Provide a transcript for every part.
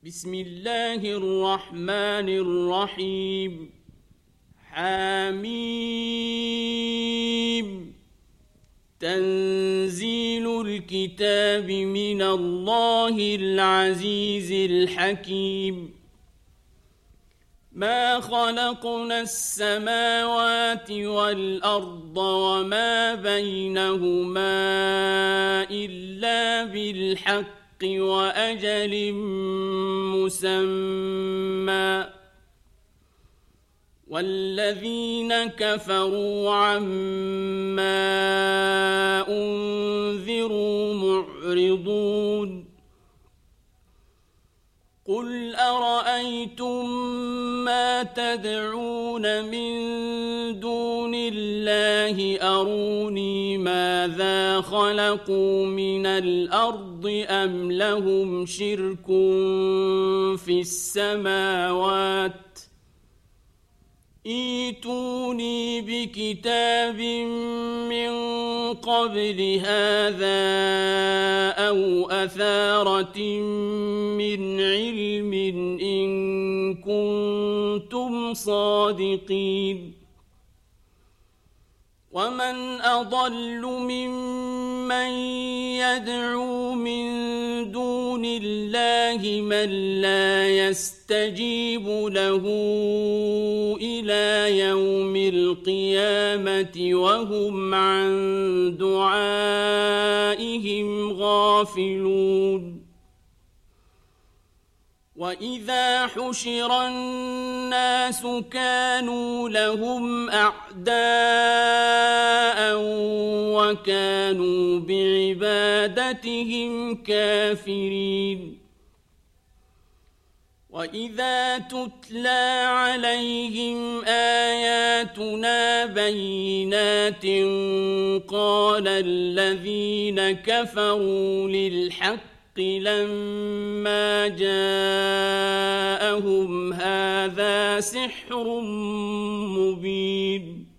بسم الله الرحمن الرحيم. حميم. تنزيل الكتاب من الله العزيز الحكيم. ما خلقنا السماوات والأرض وما بينهما إلا بالحق وأجل مسمى، والذين كفروا عما أنذروا معرضون. قل أرأيتم ما تدعون من دون الله أروني ماذا خلقوا من الأرض أم لهم شرك في السماوات، ائتوني بكتاب من قبل هذا أو أثارة من علم إن كنتم صادقين. ومن أضل ممن يدعو من دون الله من لا يستجيب له إلى يوم القيامة وهم عن دعائهم غافلون. وإذا حشر الناس كانوا لهم أعداء وكانوا بعبادتهم كافرين. وإذا تتلى عليهم آياتنا بينات قال الذين كفروا للحق لما جاءهم هذا سحر مبين.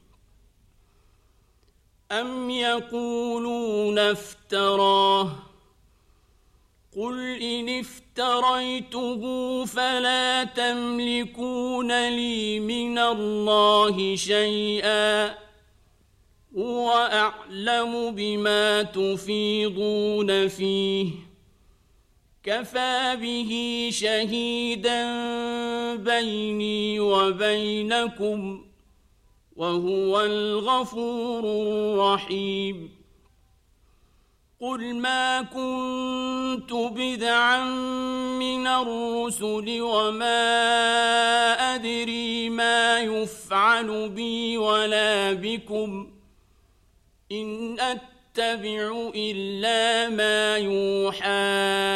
أم يقولون افتراه، قل إن افتريته فلا تملكون لي من الله شيئا، هو أعلم بما تفيضون فيه، كفى به شهيدا بيني وبينكم وهو الغفور الرحيم. قل ما كنت بدعا من الرسل وما أدري ما يفعل بي ولا بكم، إن أتبع إلا ما يوحى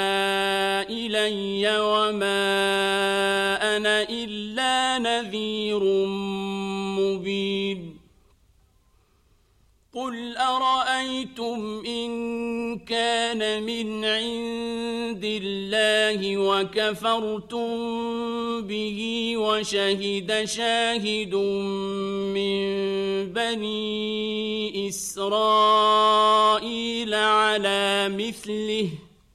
إلي وما أنا إلا نذير مبين. قل أرأيتم إن كان من عند الله وكفرتم به وشهد شاهد من بني إسرائيل على مثله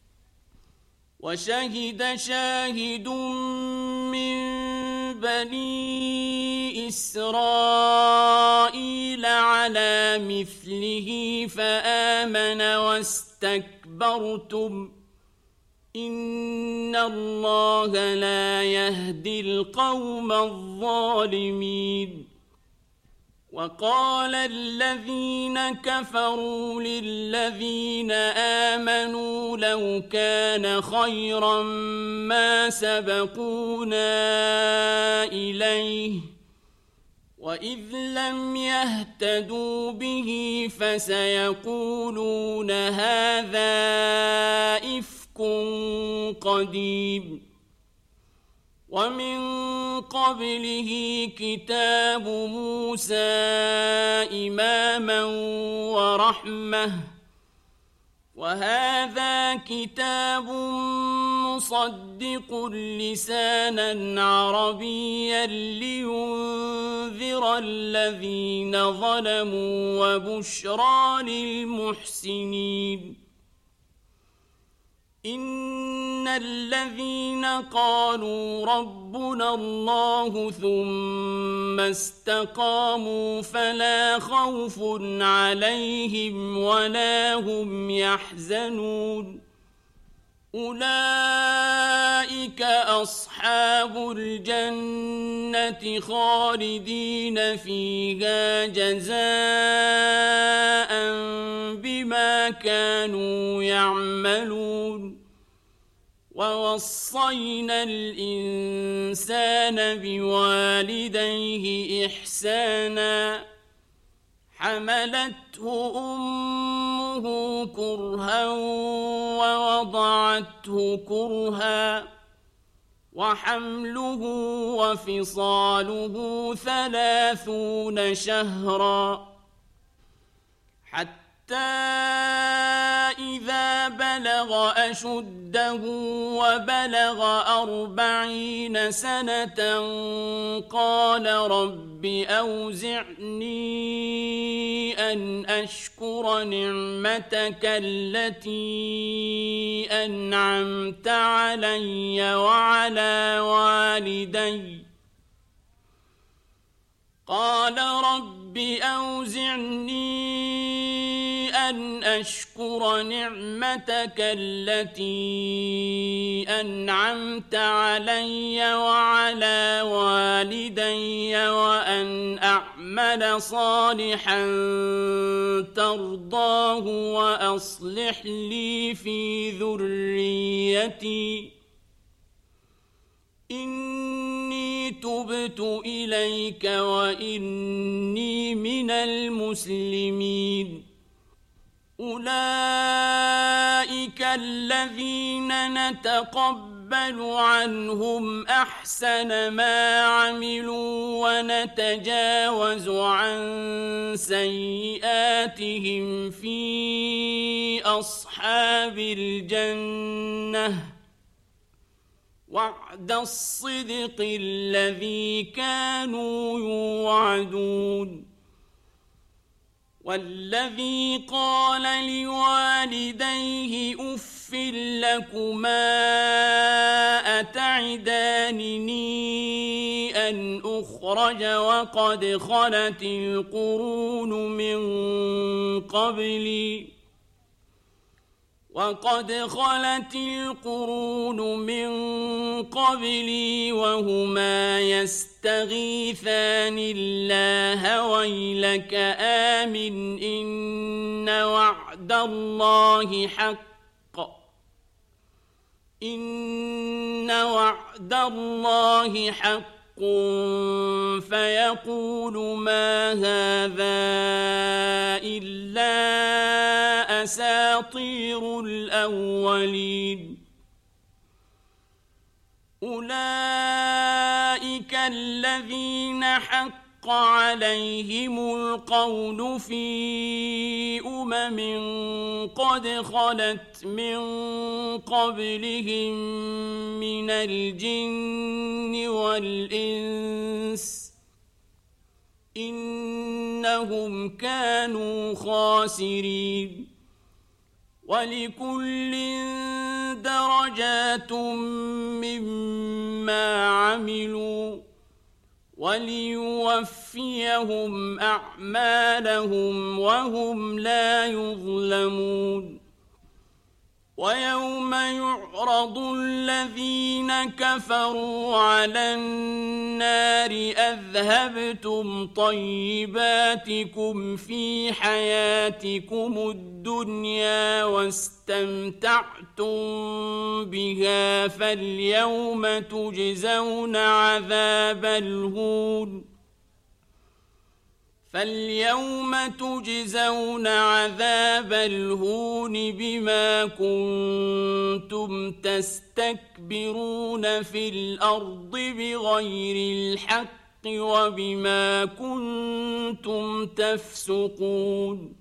فآمن واستكبرتم إن الله لا يهدي القوم الظالمين. وقال الذين كفروا للذين آمنوا لو كان خيرا ما سبقونا إليه، وإذ لم يهتدوا به فسيقولون هذا إفك قديم. ومن قبله كتاب موسى إماما ورحمة، وهذا كتاب مصدق لسانا عربيا لينذر الذين ظلموا وبشرى للمحسنين. إن الذين قالوا ربنا الله ثم استقاموا فلا خوف عليهم ولا هم يحزنون أولئك أصحاب الجنة خالدين فيها جزاء بما كانوا يعملون ووصينا الإنسان بوالديه إحسانا حملته أمه كرها ووضعته كرها وحمله وفصاله 30 شهرا حتى إذا بلغ أشده وبلغ 40 سنة قال رب أوزعني أن أشكر نعمتك التي أنعمت علي وعلى والدي قال رب أوزعني أن أشكر نعمتك التي أنعمت علي وعلى والدي وأن أعمل صالحا ترضاه وأصلح لي في ذريتي إني تبت إليك وإني من المسلمين أولئك الذين نتقبل عنهم أحسن ما عملوا ونتجاوز عن سيئاتهم في أصحاب الجنة وعد الصدق الذي كانوا يوعدون والذي قال لوالديه أف لكما أتعدانني أن أخرج وقد خلت القرون من قبلي وهما يستغيثان الله ويلك آمن إن وعد الله حق فيقول ما هذا إلا أساطير الأولين أولئك الذين حق عليهم القول في قد خلت من قبلهم من الجن والإنس إنهم كانوا خاسرين ولكل درجات مما عملوا وليوفيهم أعمالهم وهم لا يظلمون ويوم يعرض الذين كفروا على النار أذهبتم طيباتكم في حياتكم الدنيا واستمتعتم بها فاليوم تجزون عذاب الهون بما كنتم تستكبرون في الأرض بغير الحق وبما كنتم تفسقون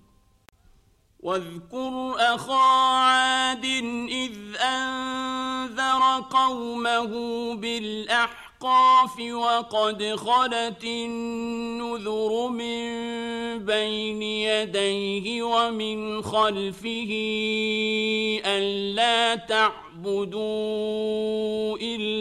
واذكر أخا عاد إذ أنذر قومه بالأحقاف الأحقاف وقد خلت النذر من بين يديه ومن خلفه ألا تعبدوا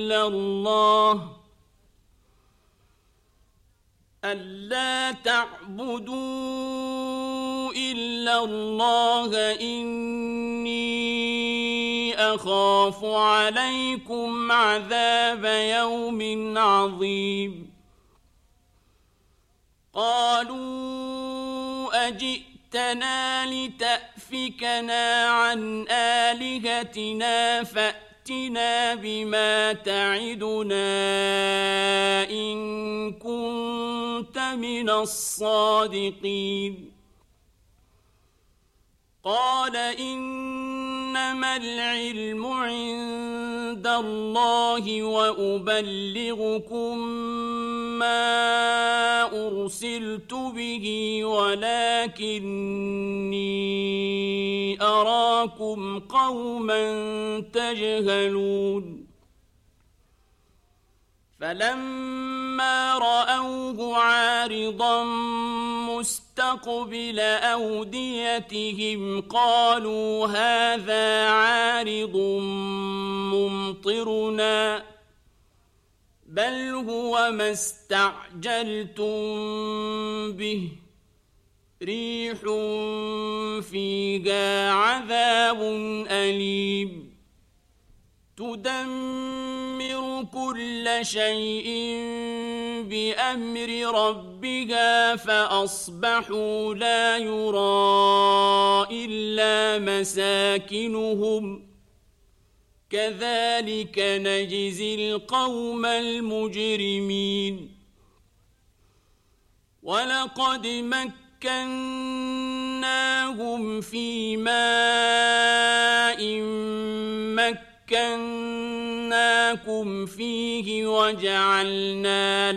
إلا الله إني أخاف عليكم عذاب يوم عظيم قالوا أجئتنا لتأفكنا عن آلهتنا فأتنا بما تعدنا إن كنت من الصادقين قال إنما العلم عند الله وأبلغكم ما أرسلت به ولكني أراكم قوما تجهلون فلما رأوه عارضا مستقبل أوديتهم قالوا هذا عارض ممطرنا بل هو ما استعجلتم به ريح فيها عذاب أليم تدمر كل شيء بأمر ربها فأصبحوا لا يرى إلا مساكنهم كذلك نجزي القوم المجرمين ولقد مكناهم في ماء مكناكم فيه وجعلنا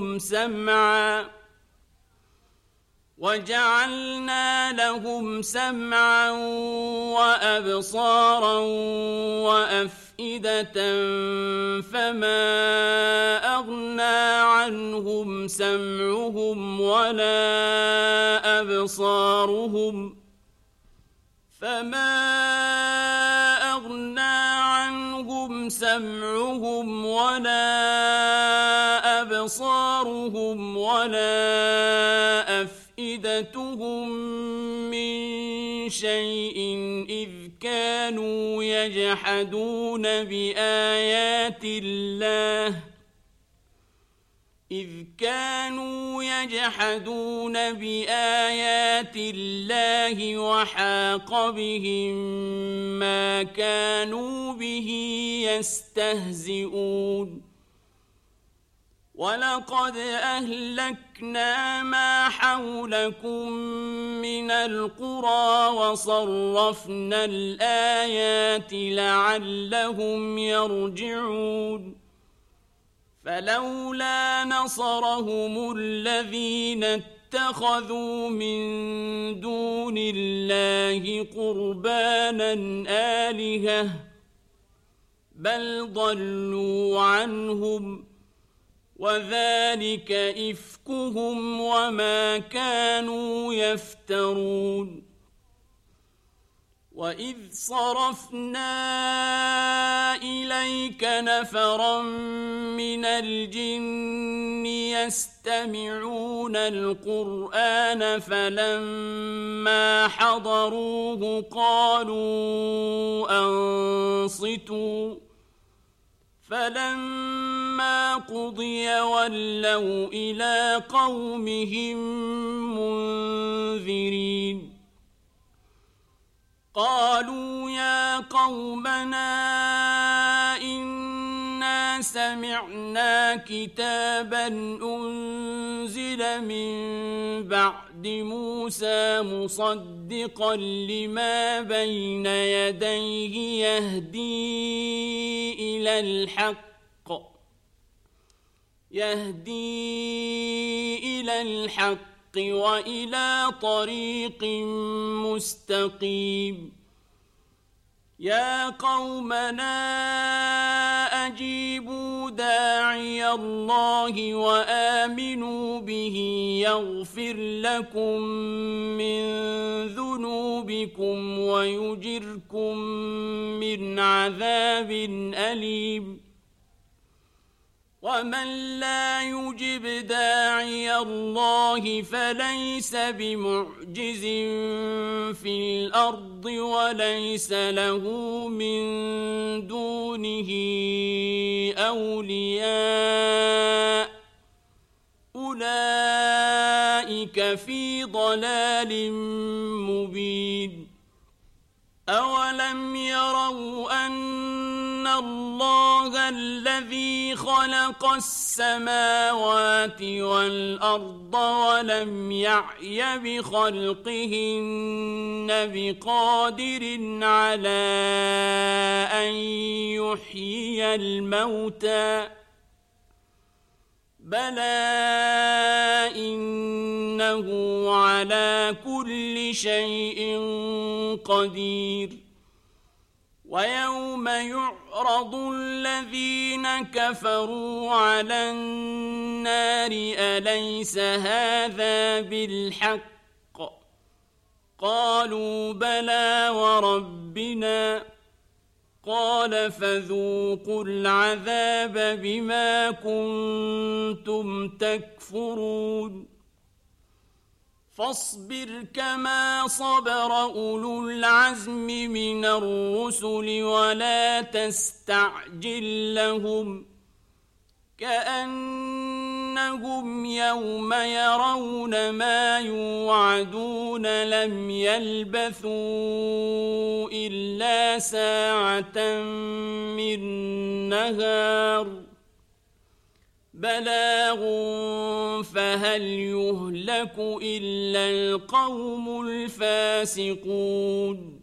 لهم سمعا وأبصارا وأفئدة فما أغنى عنهم سمعهم ولا أبصارهم ولا أفئدتهم من شيء إذ كانوا يجحدون بآيات الله وحاق بهم ما كانوا به يستهزئون ولقد أهلكنا ما حولكم من القرى وصرفنا الآيات لعلهم يرجعون فلولا نصرهم الذين اتخذوا من دون الله قربانا آلهة بل ضلوا عنهم وذلك إفكهم وما كانوا يفترون وإذ صرفنا إليك نفرا من الجن يستمعون القرآن فلما حضروه قالوا أنصتوا فلما قضي ولوا إلى قومهم منذرين قالوا يا قومنا إنا سمعنا كتابا أنزل من بعد موسى مصدقا لما بين يديه يهدي إلى الحق وإلى طريق مستقيم يا قومنا أجيبوا داعي الله وآمنوا به يغفر لكم من ذنوبكم ويجركم من عذاب أليم ومن لا يجب داعي الله فليس بمعجز في الأرض وليس له من دونه أولياء أولئك في ضلال مبين أولم يروا أن الله الذي خلق السماوات والأرض ولم يعي بخلقهن بقادر على أن يحيي الموتى بلى إنه على كل شيء قدير ويوم يعرض الذين كفروا على النار أليس هذا بالحق قالوا بلى وربنا قال فذوقوا العذاب بما كنتم تكفرون فاصبر كما صبر أولو العزم من الرسل ولا تستعجل لهم كأنهم يوم يرون ما يوعدون لم يلبثوا إلا ساعة من نهار بلاغ فهل يهلك إلا القوم الفاسقون